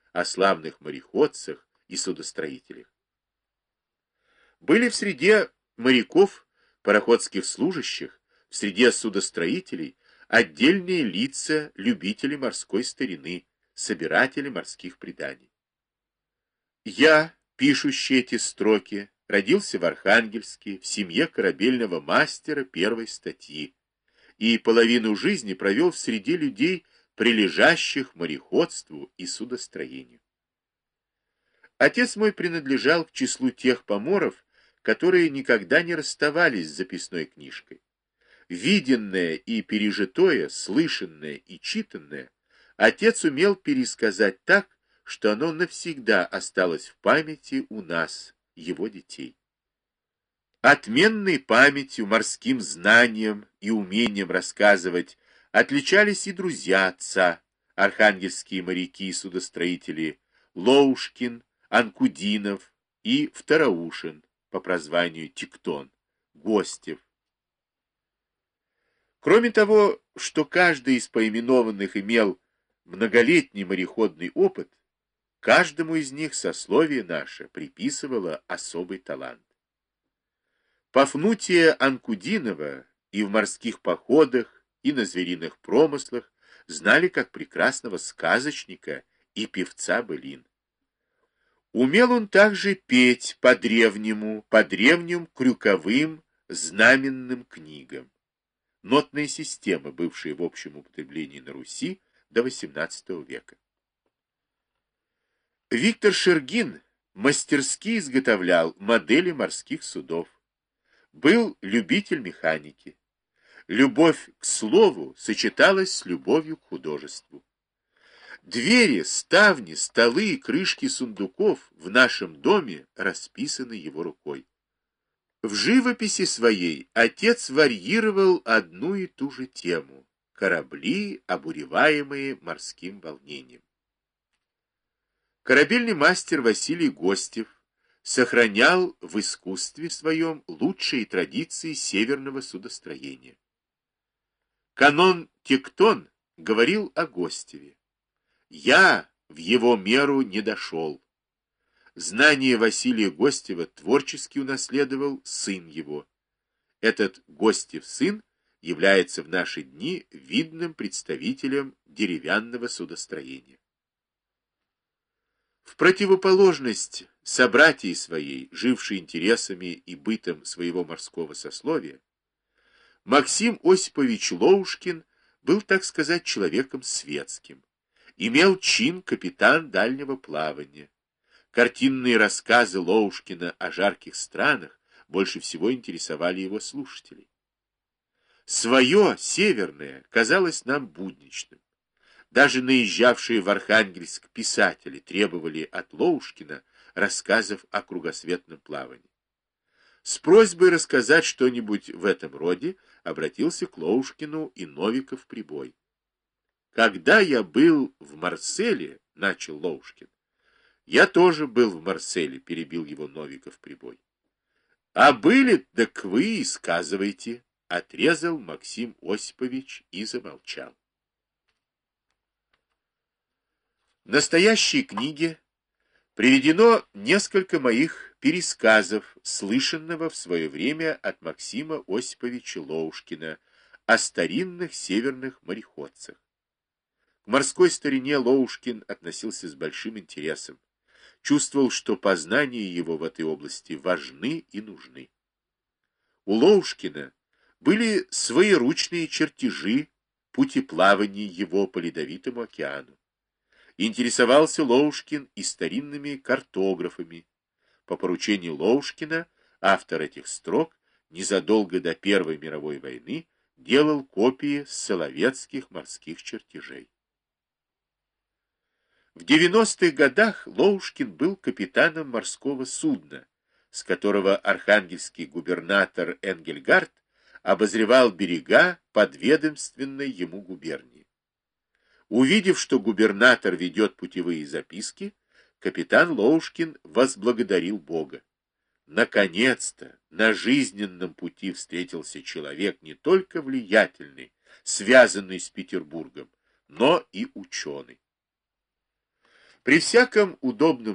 о славных мореходцах и судостроителях. Были в среде моряков, пароходских служащих, в среде судостроителей отдельные лица, любители морской старины, собиратели морских преданий. Я, пишущий эти строки, родился в Архангельске в семье корабельного мастера первой статьи и половину жизни провел в среде людей, прилежащих мореходству и судостроению. Отец мой принадлежал к числу тех поморов, которые никогда не расставались с записной книжкой. Виденное и пережитое, слышанное и читанное отец умел пересказать так, что оно навсегда осталось в памяти у нас, его детей. Отменной памятью, морским знанием и умением рассказывать отличались и друзья отца, архангельские моряки и судостроители Лоушкин, Анкудинов и Второушин, по прозванию Тектон, Гостев. Кроме того, что каждый из поименованных имел многолетний мореходный опыт, каждому из них сословие наше приписывало особый талант. Пафнутия Анкудинова и в морских походах, и на звериных промыслах знали как прекрасного сказочника и певца былин. Умел он также петь по древним крюковым знаменным книгам. Нотные системы, бывшие в общем употреблении на Руси до XVIII века. Виктор Шергин мастерски изготовлял модели морских судов. Был любитель механики. Любовь к слову сочеталась с любовью к художеству. Двери, ставни, столы и крышки сундуков в нашем доме расписаны его рукой. В живописи своей отец варьировал одну и ту же тему — корабли, обуреваемые морским волнением. Корабельный мастер Василий Гостев сохранял в искусстве своем лучшие традиции северного судостроения. Канон Тектон говорил о Гостеве. «Я в его меру не дошел». Знание Василия Гостева творчески унаследовал сын его. Этот Гостев сын является в наши дни видным представителем деревянного судостроения. В противоположность собратьей своей, жившей интересами и бытом своего морского сословия, Максим Осипович Лоушкин был, так сказать, человеком светским, имел чин капитан дальнего плавания. Картинные рассказы Лоушкина о жарких странах больше всего интересовали его слушателей. Свое, северное, казалось нам будничным. Даже наезжавшие в Архангельск писатели требовали от Лоушкина рассказов о кругосветном плавании. С просьбой рассказать что-нибудь в этом роде обратился к Лоушкину и Новиков Прибой. «Когда я был в Марселе, — начал Лоушкин. — Я тоже был в Марселе, — перебил его Новиков Прибой. — А были, так вы и сказывайте, — отрезал Максим Осипович и замолчал. В настоящей книге приведено несколько моих пересказов, слышанного в свое время от Максима Осиповича Лоушкина о старинных северных мореходцах. К морской старине Лоушкин относился с большим интересом, чувствовал, что познания его в этой области важны и нужны. У Лоушкина были своеручные чертежи путеплавания его по Ледовитому океану. Интересовался Лоушкин и старинными картографами. По поручению Лоушкина автор этих строк незадолго до Первой мировой войны делал копии соловецких морских чертежей. В 90-х годах Лоушкин был капитаном морского судна, с которого архангельский губернатор Энгельгард обозревал берега подведомственной ему губернии. Увидев, что губернатор ведет путевые записки, капитан Лоушкин возблагодарил Бога. Наконец-то на жизненном пути встретился человек не только влиятельный, связанный с Петербургом, но и ученый. При всяком удобном